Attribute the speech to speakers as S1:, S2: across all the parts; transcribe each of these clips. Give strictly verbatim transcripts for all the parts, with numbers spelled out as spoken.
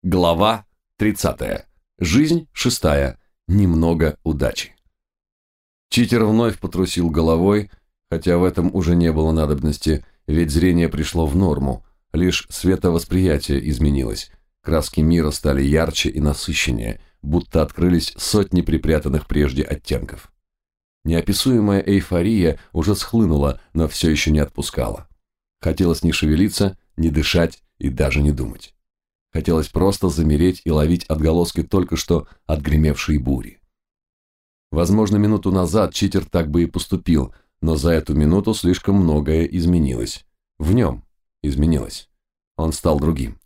S1: Глава тридцатая. Жизнь шестая. Немного удачи. Читер вновь потрусил головой, хотя в этом уже не было надобности, ведь зрение пришло в норму, лишь световосприятие изменилось. Краски мира стали ярче и насыщеннее, будто открылись сотни припрятанных прежде оттенков. Неописуемая эйфория уже схлынула, но все еще не отпускала. Хотелось не шевелиться, не дышать и даже не думать. Хотелось просто замереть и ловить отголоски только что отгремевшей бури. Возможно, минуту назад читер так бы и поступил, но за эту минуту слишком многое изменилось. В нем изменилось. Он стал другим.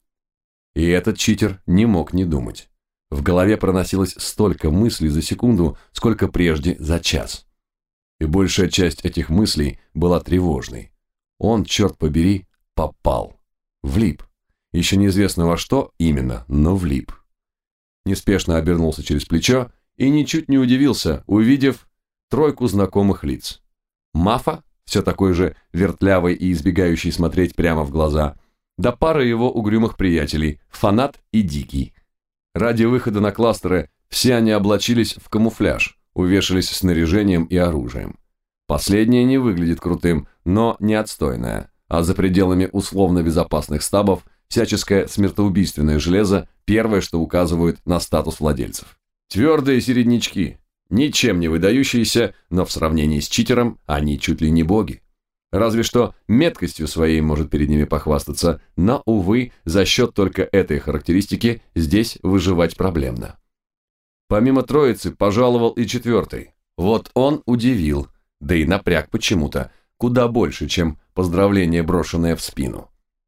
S1: И этот читер не мог не думать. В голове проносилось столько мыслей за секунду, сколько прежде за час. И большая часть этих мыслей была тревожной. Он, черт побери, попал. Влип. Еще неизвестно во что именно, но влип. Неспешно обернулся через плечо и ничуть не удивился, увидев тройку знакомых лиц. Мафа, все такой же вертлявый и избегающий смотреть прямо в глаза, да пара его угрюмых приятелей, Фанат и Дикий. Ради выхода на кластеры все они облачились в камуфляж, увешались снаряжением и оружием. Последнее не выглядит крутым, но не отстойное, а за пределами условно безопасных стабов всяческое смертоубийственное железо – первое, что указывает на статус владельцев. Твердые середнячки, ничем не выдающиеся, но в сравнении с читером они чуть ли не боги. Разве что меткостью своей может перед ними похвастаться, но, увы, за счет только этой характеристики здесь выживать проблемно. Помимо троицы пожаловал и четвертый. Вот он удивил, да и напряг почему-то, куда больше, чем поздравление, брошенное в спину.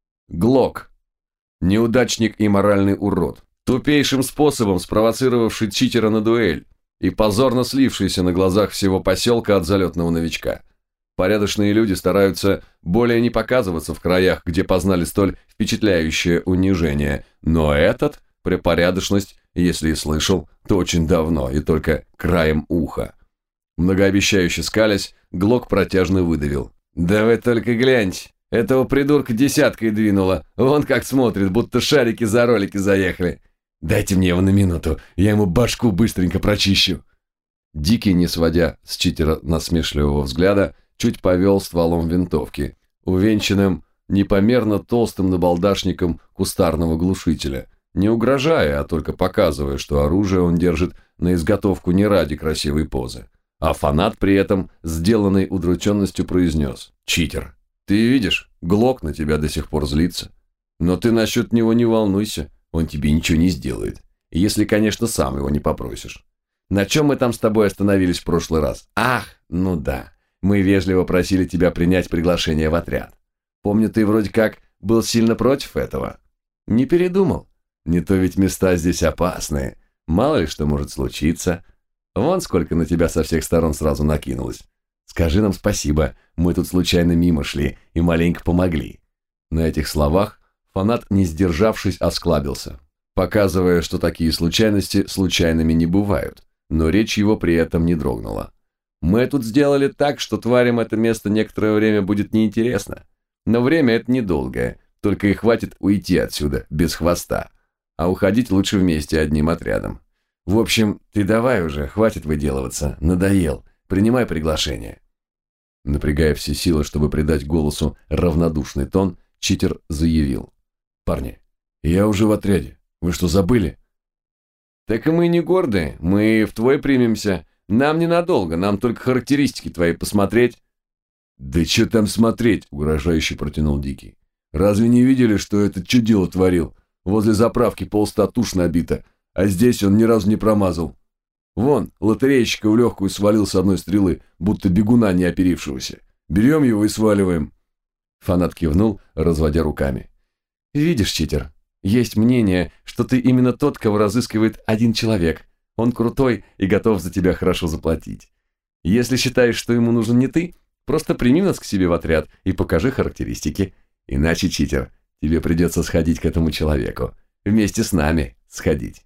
S1: Глок. Неудачник и моральный урод, тупейшим способом спровоцировавший читера на дуэль и позорно слившийся на глазах всего поселка от залетного новичка. Порядочные люди стараются более не показываться в краях, где познали столь впечатляющее унижение, но этот про порядочность, если и слышал, то очень давно и только краем уха. Многообещающе скалясь, Глок протяжно выдавил: «Да вы только гляньте! Этого придурка десяткой двинуло. Вон как смотрит, будто шарики за ролики заехали. Дайте мне его на минуту, я ему башку быстренько прочищу». Дикий, не сводя с читера насмешливого взгляда, чуть повел стволом винтовки, увенчанным непомерно толстым набалдашником кустарного глушителя, не угрожая, а только показывая, что оружие он держит на изготовку не ради красивой позы. А Фанат при этом, сделанной удрученностью, произнес: «Читер, ты видишь, Глок на тебя до сих пор злится. Но ты насчет него не волнуйся, он тебе ничего не сделает. Если, конечно, сам его не попросишь. На чем мы там с тобой остановились в прошлый раз? Ах, ну да, мы вежливо просили тебя принять приглашение в отряд. Помню, ты вроде как был сильно против этого. Не передумал? Не то ведь места здесь опасные. Мало ли что может случиться. Вон сколько на тебя со всех сторон сразу накинулось. Скажи нам спасибо, мы тут случайно мимо шли и маленько помогли». На этих словах Фанат, не сдержавшись, осклабился, показывая, что такие случайности случайными не бывают, но речь его при этом не дрогнула. «Мы тут сделали так, что тварям это место некоторое время будет неинтересно, но время это недолгое, только и хватит уйти отсюда без хвоста, а уходить лучше вместе одним отрядом. В общем, ты давай уже, хватит выделываться, надоел, принимай приглашение». Напрягая все силы, чтобы придать голосу равнодушный тон, читер заявил: «Парни, я уже в отряде, вы что, забыли?» «Так и мы не гордые, мы в твой примемся, нам ненадолго, нам только характеристики твои посмотреть». «Да что там смотреть?» – угрожающе протянул Дикий. «Разве не видели, что этот чудило творил? Возле заправки полста туш набито, а здесь он ни разу не промазал. Вон, лотерейщика в легкую свалил с одной стрелы, будто бегуна не оперившегося. Берем его и сваливаем». Фанат кивнул, разводя руками. «Видишь, читер, есть мнение, что ты именно тот, кого разыскивает один человек. Он крутой и готов за тебя хорошо заплатить. Если считаешь, что ему нужен не ты, просто прими нас к себе в отряд и покажи характеристики. Иначе, читер, тебе придется сходить к этому человеку. Вместе с нами сходить».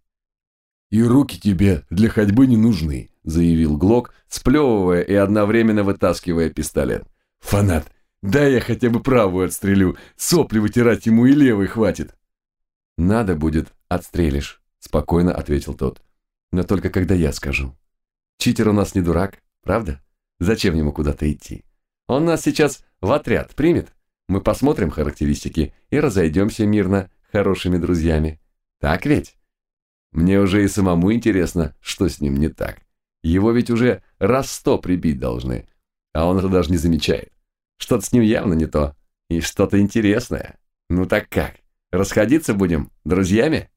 S1: «И руки тебе для ходьбы не нужны», – заявил Глок, сплевывая и одновременно вытаскивая пистолет. «Фанат, дай я хотя бы правую отстрелю, сопли вытирать ему и левой хватит». «Надо будет, отстрелишь», – спокойно ответил тот. «Но только когда я скажу. Читер у нас не дурак, правда? Зачем ему куда-то идти? Он нас сейчас в отряд примет. Мы посмотрим характеристики и разойдемся мирно, хорошими друзьями. Так ведь? Мне уже и самому интересно, что с ним не так. Его ведь уже раз сто прибить должны, а он это даже не замечает. Что-то с ним явно не то, и что-то интересное. Ну так как, расходиться будем друзьями?»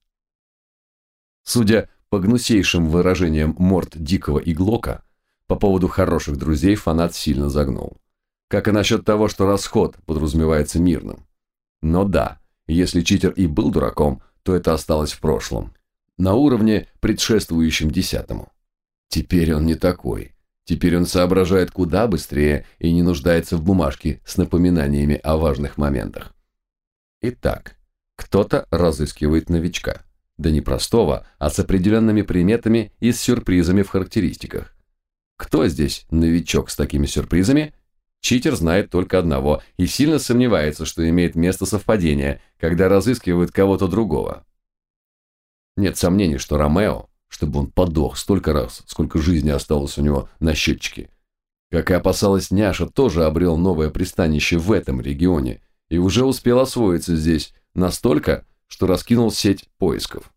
S1: Судя по гнусейшим выражениям морд Дикого и Глока, по поводу хороших друзей фанат сильно загнул. Как и насчет того, что расход подразумевается мирным. Но да, если читер и был дураком, то это осталось в прошлом, на уровне, предшествующем десятому. Теперь он не такой. Теперь он соображает куда быстрее и не нуждается в бумажке с напоминаниями о важных моментах. Итак, кто-то разыскивает новичка. Да не простого, а с определенными приметами и с сюрпризами в характеристиках. Кто здесь новичок с такими сюрпризами? Читер знает только одного и сильно сомневается, что имеет место совпадение, когда разыскивают кого-то другого. Нет сомнений, что Ромео, чтобы он подох столько раз, сколько жизни осталось у него на счетчике. Как и опасалась Няша, тоже обрел новое пристанище в этом регионе и уже успел освоиться здесь настолько, что раскинул сеть поисков.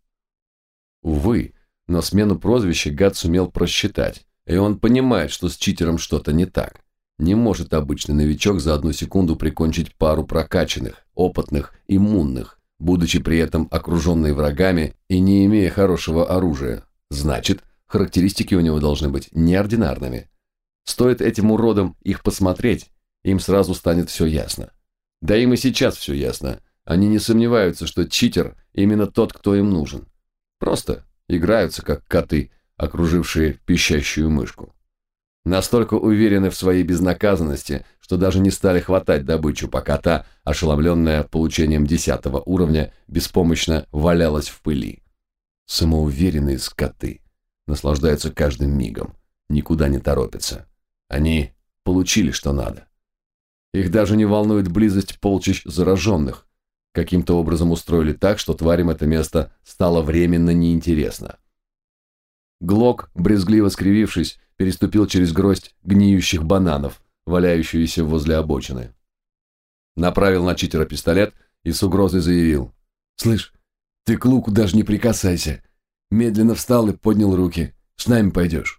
S1: Увы, но смену прозвища гад сумел просчитать, и он понимает, что с читером что-то не так. Не может обычный новичок за одну секунду прикончить пару прокачанных, опытных, иммунных, будучи при этом окруженный врагами и не имея хорошего оружия. Значит, характеристики у него должны быть неординарными. Стоит этим уродам их посмотреть, им сразу станет все ясно. Да им и сейчас все ясно. Они не сомневаются, что читер именно тот, кто им нужен. Просто играются, как коты, окружившие пищащую мышку. Настолько уверены в своей безнаказанности, что даже не стали хватать добычу, пока та, ошеломленная получением десятого уровня, беспомощно валялась в пыли. Самоуверенные скоты наслаждаются каждым мигом, никуда не торопятся. Они получили, что надо. Их даже не волнует близость полчищ зараженных. Каким-то образом устроили так, что тварям это место стало временно неинтересно. Глок, брезгливо скривившись, переступил через гроздь гниющих бананов, валяющуюся возле обочины. Направил на читера пистолет и с угрозой заявил: «Слышь, ты к луку даже не прикасайся». Медленно встал и поднял руки. «С нами пойдешь».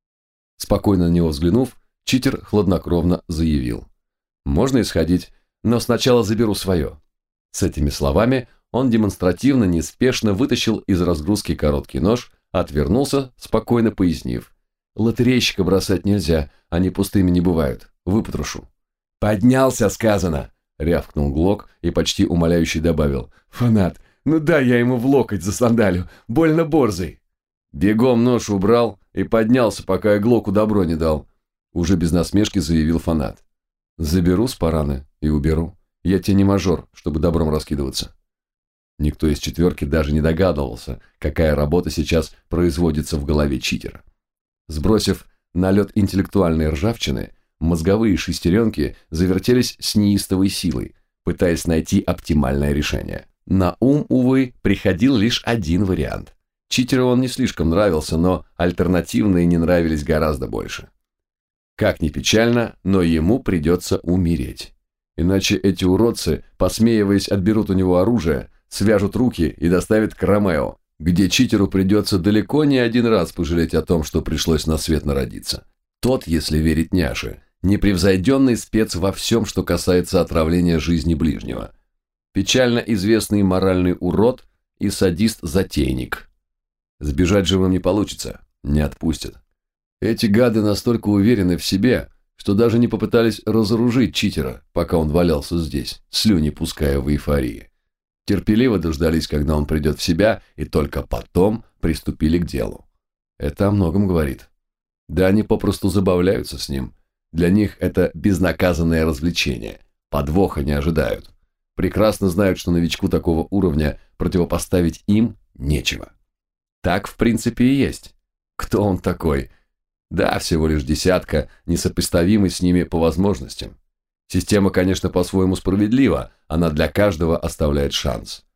S1: Спокойно на него взглянув, читер хладнокровно заявил: «Можно исходить, но сначала заберу свое». С этими словами он демонстративно неспешно вытащил из разгрузки короткий нож, отвернулся, спокойно пояснив: «Лотерейщика бросать нельзя, они пустыми не бывают, выпотрошу». «Поднялся, сказано!» — рявкнул Глок и почти умоляюще добавил: «Фанат, ну дай я ему в локоть засандалю, больно борзый». Бегом нож убрал и поднялся, пока я Глоку добро не дал. Уже без насмешки заявил фанат: «Заберу с параны и уберу. Я тебе не мажор, чтобы добром раскидываться». Никто из четверки даже не догадывался, какая работа сейчас производится в голове читера. Сбросив налет интеллектуальной ржавчины, мозговые шестеренки завертелись с неистовой силой, пытаясь найти оптимальное решение. На ум, увы, приходил лишь один вариант. Читеру он не слишком нравился, но альтернативные не нравились гораздо больше. Как ни печально, но ему придется умереть. Иначе эти уродцы, посмеиваясь, отберут у него оружие, свяжут руки и доставят к Ромео, где читеру придется далеко не один раз пожалеть о том, что пришлось на свет народиться. Тот, если верить Няше, непревзойденный спец во всем, что касается отравления жизни ближнего. Печально известный моральный урод и садист-затейник. Сбежать живым не получится, не отпустят. Эти гады настолько уверены в себе, что даже не попытались разоружить читера, пока он валялся здесь, слюни пуская в эйфории. Терпеливо дождались, когда он придет в себя, и только потом приступили к делу. Это о многом говорит. Да они попросту забавляются с ним. Для них это безнаказанное развлечение. Подвоха не ожидают. Прекрасно знают, что новичку такого уровня противопоставить им нечего. Так, в принципе, и есть. Кто он такой? Да, всего лишь десятка, несопоставимый с ними по возможностям. Система, конечно, по-своему справедлива, она для каждого оставляет шанс.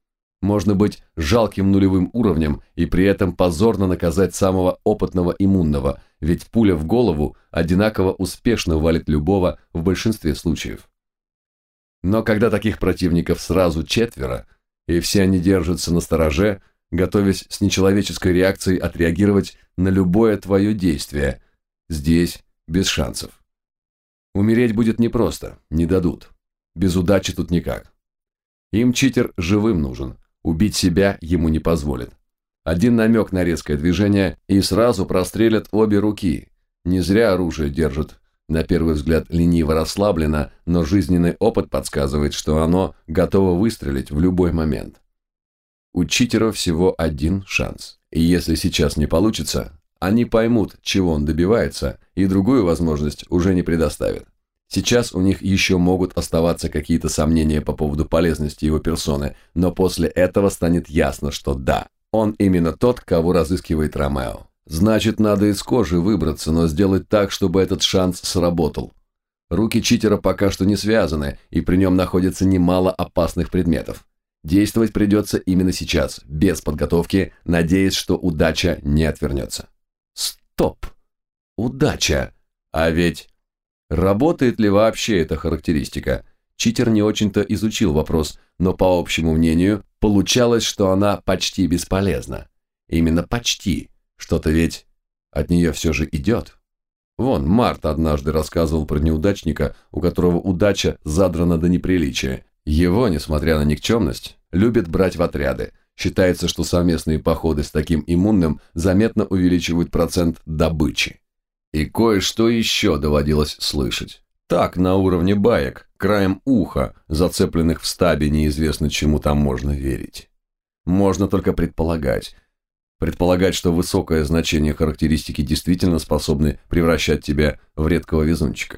S1: Можно быть жалким нулевым уровнем и при этом позорно наказать самого опытного иммунного, ведь пуля в голову одинаково успешно валит любого в большинстве случаев. Но когда таких противников сразу четверо, и все они держатся настороже, готовясь с нечеловеческой реакцией отреагировать на любое твое действие, здесь без шансов. Умереть будет непросто, не дадут. Без удачи тут никак. Им читер живым нужен, убить себя ему не позволит. Один намек на резкое движение и сразу прострелят обе руки. Не зря оружие держат, на первый взгляд лениво расслаблено, но жизненный опыт подсказывает, что оно готово выстрелить в любой момент. У читера всего один шанс, и если сейчас не получится, они поймут, чего он добивается, и другую возможность уже не предоставят. Сейчас у них еще могут оставаться какие-то сомнения по поводу полезности его персоны, но после этого станет ясно, что да, он именно тот, кого разыскивает Ромео. Значит, надо из кожи выбраться, но сделать так, чтобы этот шанс сработал. Руки читера пока что не связаны, и при нем находится немало опасных предметов. Действовать придется именно сейчас, без подготовки, надеясь, что удача не отвернется. Стоп! Удача! А ведь... Работает ли вообще эта характеристика? Читер не очень-то изучил вопрос, но по общему мнению, получалось, что она почти бесполезна. Именно почти. Что-то ведь от нее все же идет. Вон, Март однажды рассказывал про неудачника, у которого удача задрана до неприличия. Его, несмотря на никчемность, любят брать в отряды. Считается, что совместные походы с таким иммунным заметно увеличивают процент добычи. И кое-что еще доводилось слышать. Так, на уровне баек, краем уха, зацепленных в стабе, неизвестно чему там можно верить. Можно только предполагать. Предполагать, что высокое значение характеристики действительно способны превращать тебя в редкого везунчика.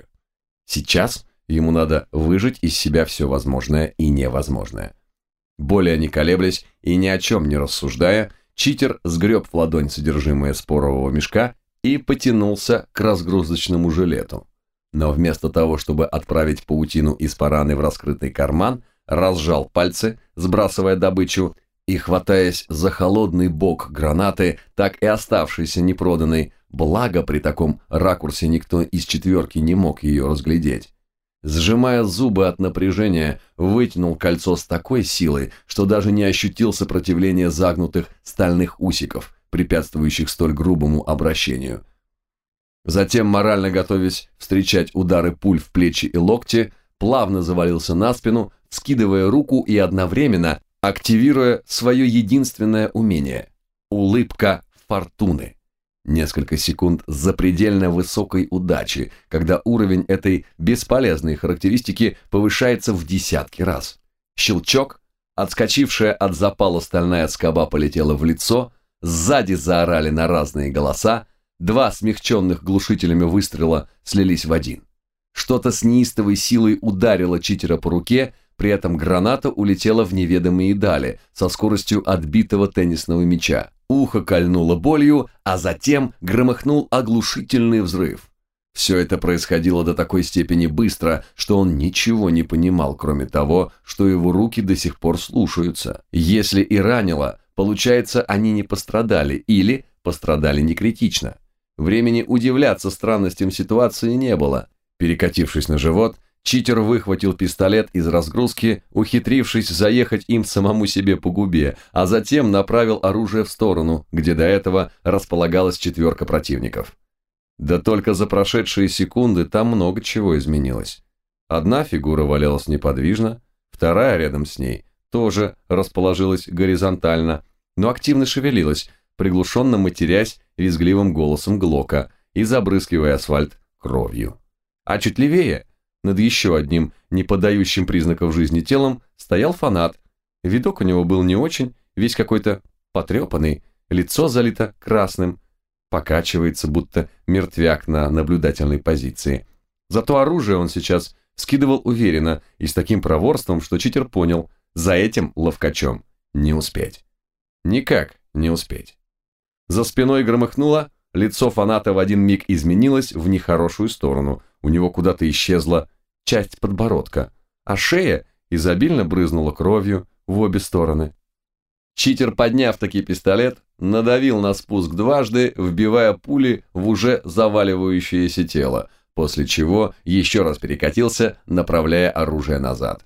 S1: Сейчас ему надо выжать из себя все возможное и невозможное. Более не колеблясь и ни о чем не рассуждая, читер сгреб в ладонь содержимое спорового мешка и потянулся к разгрузочному жилету. Но вместо того, чтобы отправить паутину из параны в раскрытый карман, разжал пальцы, сбрасывая добычу, и, хватаясь за холодный бок гранаты, так и оставшейся непроданной, благо при таком ракурсе никто из четверки не мог ее разглядеть, сжимая зубы от напряжения, вытянул кольцо с такой силой, что даже не ощутил сопротивления загнутых стальных усиков, препятствующих столь грубому обращению. Затем, морально готовясь встречать удары пуль в плечи и локти, плавно завалился на спину, скидывая руку и одновременно активируя свое единственное умение – улыбка фортуны. Несколько секунд запредельно высокой удачи, когда уровень этой бесполезной характеристики повышается в десятки раз. Щелчок, отскочившая от запала стальная скоба полетела в лицо, сзади заорали на разные голоса, два смягченных глушителями выстрела слились в один. Что-то с неистовой силой ударило читера по руке, при этом граната улетела в неведомые дали со скоростью отбитого теннисного мяча. Ухо кольнуло болью, а затем громыхнул оглушительный взрыв. Все это происходило до такой степени быстро, что он ничего не понимал, кроме того, что его руки до сих пор слушаются. Если и ранило, получается, они не пострадали или пострадали не критично. Времени удивляться странностям ситуации не было. Перекатившись на живот, читер выхватил пистолет из разгрузки, ухитрившись заехать им самому себе по губе, а затем направил оружие в сторону, где до этого располагалась четверка противников. Да только за прошедшие секунды там много чего изменилось. Одна фигура валялась неподвижно, вторая рядом с ней тоже расположилась горизонтально, но активно шевелилась, приглушенно матерясь визгливым голосом Глока и забрызгивая асфальт кровью. А чуть левее, над еще одним не подающим признаков жизни телом, стоял фанат. Видок у него был не очень, весь какой-то потрепанный, лицо залито красным, покачивается, будто мертвяк на наблюдательной позиции. Зато оружие он сейчас скидывал уверенно и с таким проворством, что читер понял, за этим ловкачом не успеть. Никак не успеть. За спиной громыхнуло, лицо фаната в один миг изменилось в нехорошую сторону, у него куда-то исчезла часть подбородка, а шея изобильно брызнула кровью в обе стороны. Читер, подняв таки пистолет, надавил на спуск дважды, вбивая пули в уже заваливающееся тело, после чего еще раз перекатился, направляя оружие назад.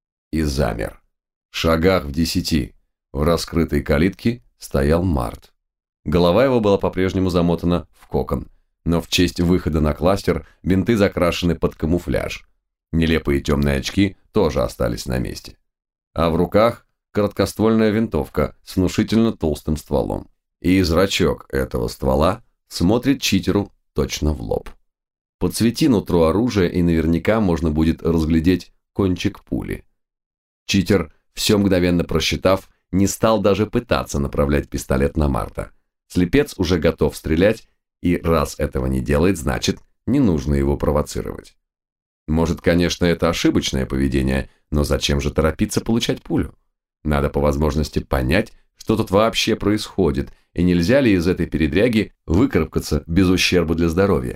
S1: И замер. В шагах в десяти, в раскрытой калитке, стоял Март. Голова его была по-прежнему замотана в кокон, но в честь выхода на кластер бинты закрашены под камуфляж. Нелепые темные очки тоже остались на месте. А в руках короткоствольная винтовка с внушительно толстым стволом. И зрачок этого ствола смотрит читеру точно в лоб. Подсвети нутро оружия, и наверняка можно будет разглядеть кончик пули. Читер, все мгновенно просчитав, не стал даже пытаться направлять пистолет на Марта. Слепец уже готов стрелять, и раз этого не делает, значит, не нужно его провоцировать. Может, конечно, это ошибочное поведение, но зачем же торопиться получать пулю? Надо по возможности понять, что тут вообще происходит, и нельзя ли из этой передряги выкарабкаться без ущерба для здоровья.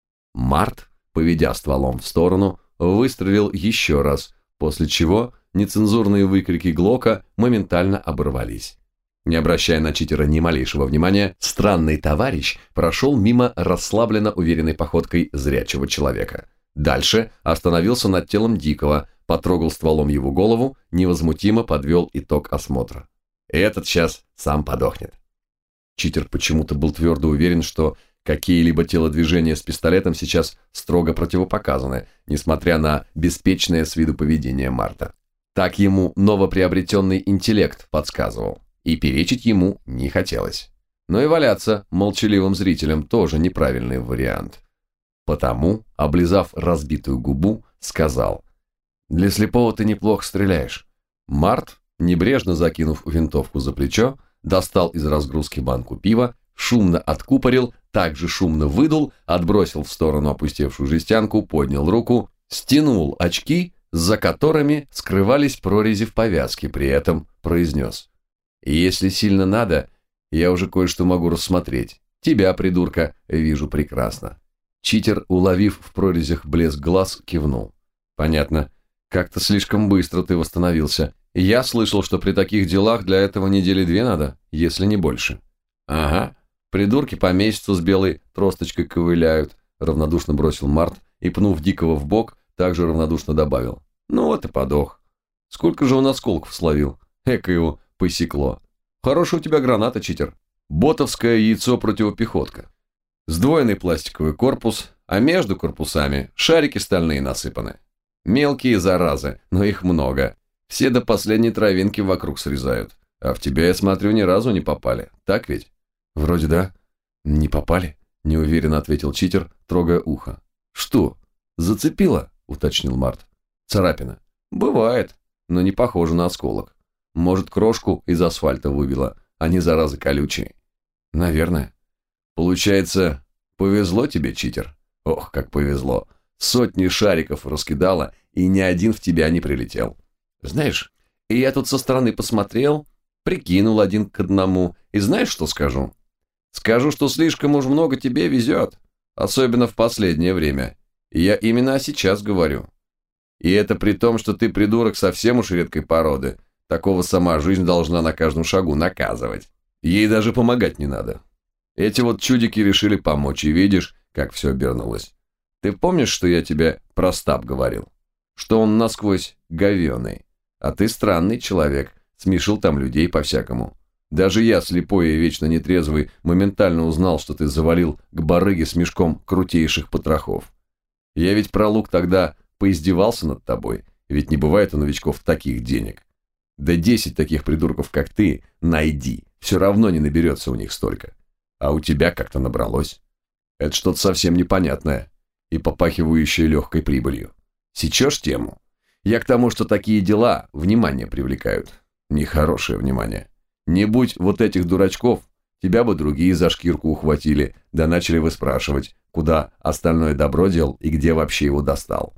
S1: Март, поведя стволом в сторону, выстрелил еще раз, после чего нецензурные выкрики Глока моментально оборвались. Не обращая на читера ни малейшего внимания, странный товарищ прошел мимо расслабленно уверенной походкой зрячего человека. Дальше остановился над телом Дикого, потрогал стволом его голову, невозмутимо подвел итог осмотра. Этот сейчас сам подохнет. Читер почему-то был твердо уверен, что какие-либо телодвижения с пистолетом сейчас строго противопоказаны, несмотря на беспечное с виду поведение Марта. Так ему новоприобретенный интеллект подсказывал, и перечить ему не хотелось. Но и валяться молчаливым зрителям тоже неправильный вариант. Потому, облизав разбитую губу, сказал: «Для слепого ты неплохо стреляешь». Март, небрежно закинув винтовку за плечо, достал из разгрузки банку пива, шумно откупорил, также шумно выдул, отбросил в сторону опустевшую жестянку, поднял руку, стянул очки, за которыми скрывались прорези в повязке, при этом произнес: «Если сильно надо, я уже кое-что могу рассмотреть. Тебя, придурка, вижу прекрасно». Читер, уловив в прорезях блеск глаз, кивнул. «Понятно. Как-то слишком быстро ты восстановился. Я слышал, что при таких делах для этого недели две надо, если не больше». «Ага. Придурки по месяцу с белой тросточкой ковыляют», равнодушно бросил Март и, пнув Дикого в бок, также равнодушно добавил: «Ну вот и подох. Сколько же он осколков словил? Эко его посекло. Хорошая у тебя граната, читер. Ботовское яйцо-противопехотка. Сдвоенный пластиковый корпус, а между корпусами шарики стальные насыпаны. Мелкие заразы, но их много. Все до последней травинки вокруг срезают. А в тебя, я смотрю, ни разу не попали. Так ведь?» «Вроде да. Не попали», – неуверенно ответил читер, трогая ухо. «Что, зацепило?» – уточнил Март. «Царапина». «Бывает, но не похоже на осколок. Может, крошку из асфальта выбило, а не заразы колючие». «Наверное». «Получается, повезло тебе, читер?» «Ох, как повезло. Сотни шариков раскидало, и ни один в тебя не прилетел. Знаешь, и я тут со стороны посмотрел, прикинул один к одному, и знаешь, что скажу? Скажу, что слишком уж много тебе везет, особенно в последнее время. И я именно сейчас говорю. И это при том, что ты придурок совсем уж редкой породы. Такого сама жизнь должна на каждом шагу наказывать. Ей даже помогать не надо. Эти вот чудики решили помочь, и видишь, как все обернулось. Ты помнишь, что я тебе про Стаб говорил? Что он насквозь говёный. А ты странный человек, смешил там людей по-всякому. Даже я, слепой и вечно нетрезвый, моментально узнал, что ты завалил к барыге с мешком крутейших потрохов. Я ведь про лук тогда поиздевался над тобой, ведь не бывает у новичков таких денег. Да десять таких придурков, как ты, найди, все равно не наберется у них столько. А у тебя как-то набралось. Это что-то совсем непонятное и попахивающее легкой прибылью. Сечешь тему? Я к тому, что такие дела внимание привлекают. Нехорошее внимание. Не будь вот этих дурачков, тебя бы другие за шкирку ухватили, да начали выспрашивать, куда остальное добро дел и где вообще его достал.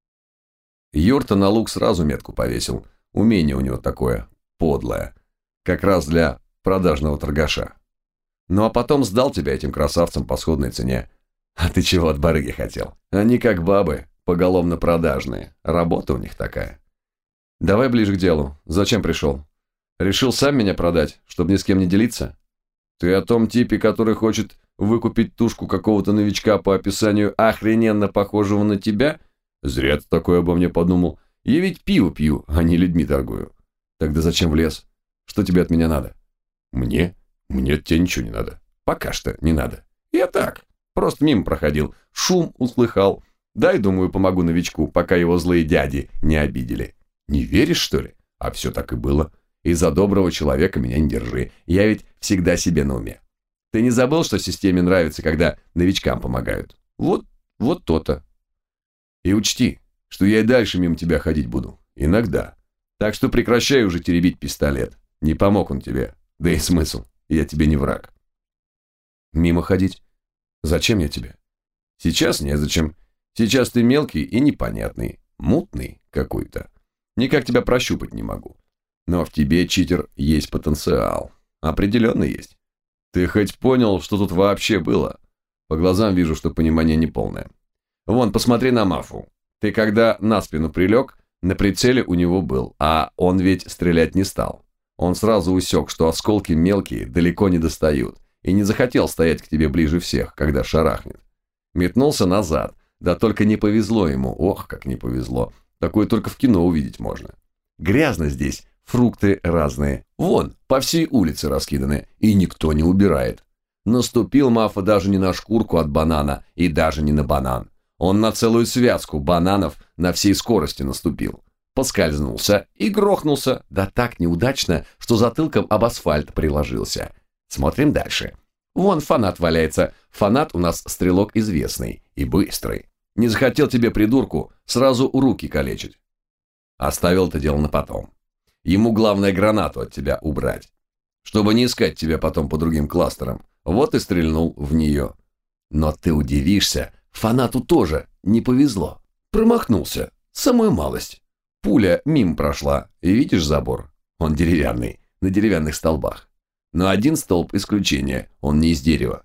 S1: Юрта на лук сразу метку повесил. Умение у него такое, подлое. Как раз для продажного торгаша. Ну а потом сдал тебя этим красавцам по сходной цене. А ты чего от барыги хотел? Они как бабы, поголовно продажные. Работа у них такая. Давай ближе к делу. Зачем пришел? Решил сам меня продать, чтобы ни с кем не делиться? Ты о том типе, который хочет выкупить тушку какого-то новичка по описанию охрененно похожего на тебя? Зря ты такое обо мне подумал. Я ведь пиво пью, а не людьми торгую. Тогда зачем влез? Что тебе от меня надо? Мне? Мне от тебя ничего не надо. Пока что не надо. Я так, просто мимо проходил, шум услыхал. Дай, думаю, помогу новичку, пока его злые дяди не обидели. Не веришь, что ли? А все так и было. Из-за доброго человека меня не держи. Я ведь всегда себе на уме. Ты не забыл, что системе нравится, когда новичкам помогают? Вот, вот то-то. И учти, что я и дальше мимо тебя ходить буду. Иногда. Так что прекращай уже теребить пистолет. Не помог он тебе. Да и смысл. Я тебе не враг. Мимо ходить? Зачем я тебе? Сейчас незачем. Сейчас ты мелкий и непонятный. Мутный какой-то. Никак тебя прощупать не могу. Но в тебе, читер, есть потенциал. Определенно есть. Ты хоть понял, что тут вообще было? По глазам вижу, что понимание неполное. Вон, посмотри на Мафу. Ты когда на спину прилег, на прицеле у него был, а он ведь стрелять не стал. Он сразу усек, что осколки мелкие далеко не достают, и не захотел стоять к тебе ближе всех, когда шарахнет. Метнулся назад, да только не повезло ему, ох, как не повезло. Такое только в кино увидеть можно. Грязно здесь, фрукты разные. Вон, по всей улице раскиданы, и никто не убирает. Наступил Мафа даже не на шкурку от банана, и даже не на банан. Он на целую связку бананов на всей скорости наступил. Поскользнулся и грохнулся, да так неудачно, что затылком об асфальт приложился. Смотрим дальше. Вон фанат валяется. Фанат у нас стрелок известный и быстрый. Не захотел тебе, придурку, сразу руки калечить. Оставил это дело на потом. Ему главное гранату от тебя убрать, чтобы не искать тебя потом по другим кластерам. Вот и стрельнул в нее. Но ты удивишься, фанату тоже не повезло. Промахнулся, самую малость. Пуля мимо прошла, и видишь забор? Он деревянный, на деревянных столбах. Но один столб исключение, он не из дерева.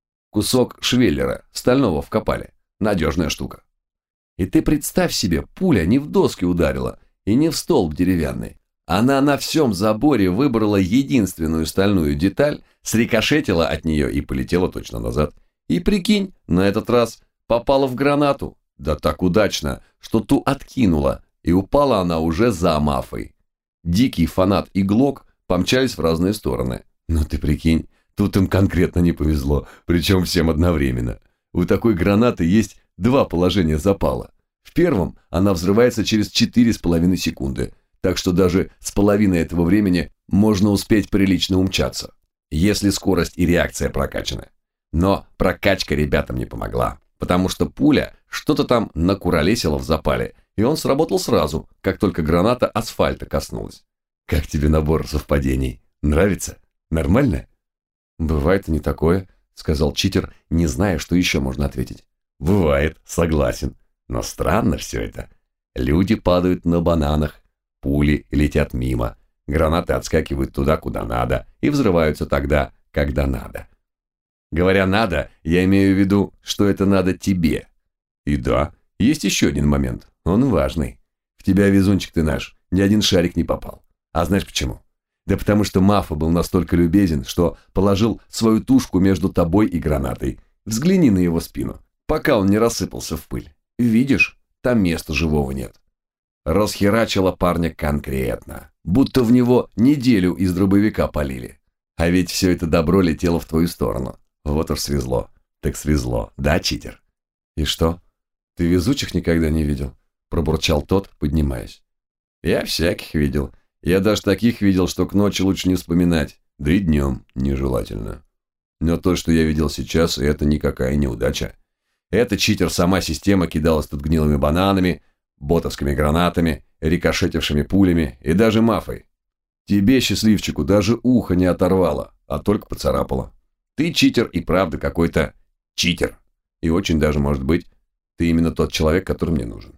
S1: Кусок швеллера, стального вкопали. Надежная штука. И ты представь себе, пуля не в доски ударила и не в столб деревянный. Она на всем заборе выбрала единственную стальную деталь, срикошетила от нее и полетела точно назад. И прикинь, на этот раз попала в гранату. Да так удачно, что ту откинула, и упала она уже за Мафой. Дикий фанат и Глок помчались в разные стороны. Но ты прикинь, тут им конкретно не повезло, причем всем одновременно. У такой гранаты есть два положения запала. В первом она взрывается через четыре с половиной секунды, так что даже с половиной этого времени можно успеть прилично умчаться, если скорость и реакция прокачаны. Но прокачка ребятам не помогла, потому что пуля что-то там накуролесила в запале, и он сработал сразу, как только граната асфальта коснулась. Как тебе набор совпадений? Нравится? Нормально? Бывает и не такое, сказал читер, не зная, что еще можно ответить. Бывает, согласен. Но странно все это. Люди падают на бананах, пули летят мимо, гранаты отскакивают туда, куда надо, и взрываются тогда, когда надо. Говоря «надо», я имею в виду, что это надо тебе. И да, есть еще один момент, он важный. В тебя, везунчик ты наш, ни один шарик не попал. А знаешь почему? Да потому что Мафа был настолько любезен, что положил свою тушку между тобой и гранатой. Взгляни на его спину, пока он не рассыпался в пыль. Видишь, там места живого нет. Расхерачило парня конкретно, будто в него неделю из дробовика полили. А ведь все это добро летело в твою сторону. Вот уж свезло. Так свезло, да, читер? И что? Ты везучих никогда не видел? Пробурчал тот, поднимаясь. Я всяких видел. Я даже таких видел, что к ночи лучше не вспоминать, да и днем нежелательно. Но то, что я видел сейчас, это никакая не удача. Эта, читер, сама система кидалась тут гнилыми бананами, ботовскими гранатами, рикошетившими пулями и даже Мафой. Тебе, счастливчику, даже ухо не оторвало, а только поцарапало. Ты, читер, и правда какой-то читер. И очень даже, может быть, ты именно тот человек, который мне нужен.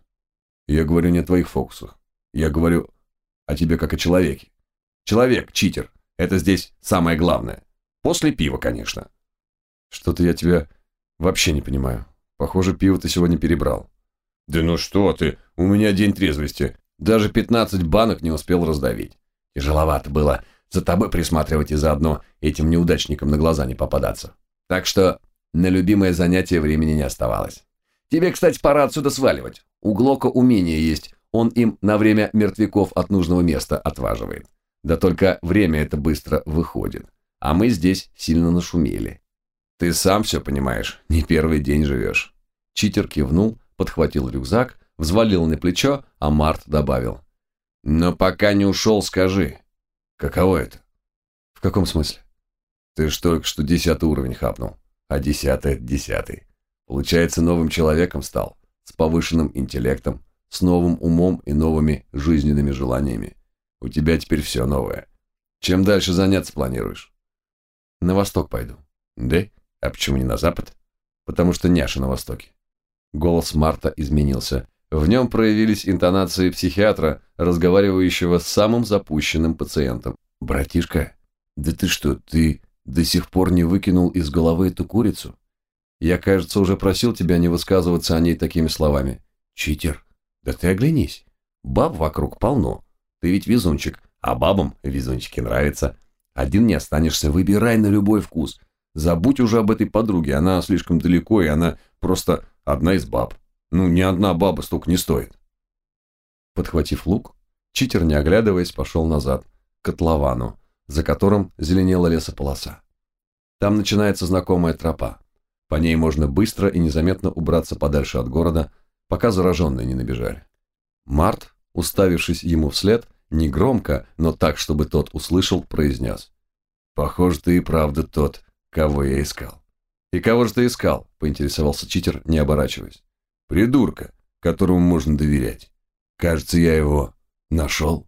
S1: Я говорю не о твоих фокусах. Я говорю о тебе как о человеке. Человек, читер, это здесь самое главное. После пива, конечно. Что-то я тебя вообще не понимаю. Похоже, пиво ты сегодня перебрал. Да ну что ты, у меня день трезвости. Даже пятнадцать банок не успел раздавить. Тяжеловато было за тобой присматривать и заодно этим неудачникам на глаза не попадаться. Так что на любимое занятие времени не оставалось. Тебе, кстати, пора отсюда сваливать. У Глока умение есть, он им на время мертвяков от нужного места отваживает. Да только время это быстро выходит, а мы здесь сильно нашумели. Ты сам все понимаешь, не первый день живешь. Читер кивнул, подхватил рюкзак, взвалил на плечо, а Март добавил. Но пока не ушел, скажи, каково это? В каком смысле? Ты ж только что десятый уровень хапнул, а десятый — это десятый. Получается, новым человеком стал, с повышенным интеллектом, с новым умом и новыми жизненными желаниями. У тебя теперь все новое. Чем дальше заняться планируешь? На восток пойду. Да? А почему не на запад? Потому что няша на востоке. Голос Марта изменился. В нем проявились интонации психиатра, разговаривающего с самым запущенным пациентом. Братишка, да ты что, ты до сих пор не выкинул из головы эту курицу? Я, кажется, уже просил тебя не высказываться о ней такими словами. Читер, да ты оглянись. Баб вокруг полно. Ты ведь везунчик, а бабам везунчики нравятся. Один не останешься, выбирай на любой вкус. Забудь уже об этой подруге, она слишком далеко, и она просто одна из баб. Ну, ни одна баба столько не стоит. Подхватив лук, читер, не оглядываясь, пошел назад, к котловану, за которым зеленела лесополоса. Там начинается знакомая тропа. По ней можно быстро и незаметно убраться подальше от города, пока зараженные не набежали. Март, уставившись ему вслед, негромко, но так, чтобы тот услышал, произнес. «Похоже, ты и правда тот, кого я искал». «И кого же ты искал?» – поинтересовался читер, не оборачиваясь. «Придурка, которому можно доверять. Кажется, я его нашел».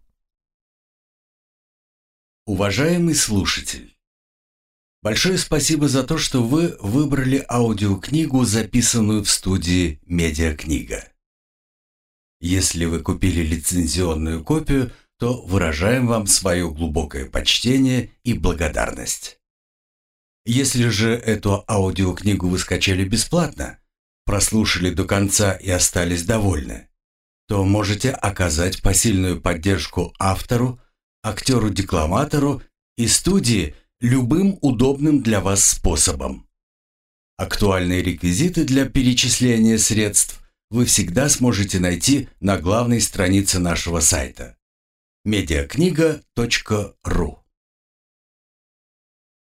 S2: Уважаемый слушатель, большое спасибо за то, что вы выбрали аудиокнигу, записанную в студии «Медиакнига». Если вы купили лицензионную копию, то выражаем вам свое глубокое почтение и благодарность. Если же эту аудиокнигу вы скачали бесплатно, прослушали до конца и остались довольны, то можете оказать посильную поддержку автору, актеру-декламатору и студии любым удобным для вас способом. Актуальные реквизиты для перечисления средств вы всегда сможете найти на главной странице нашего сайта медиакнига точка ру.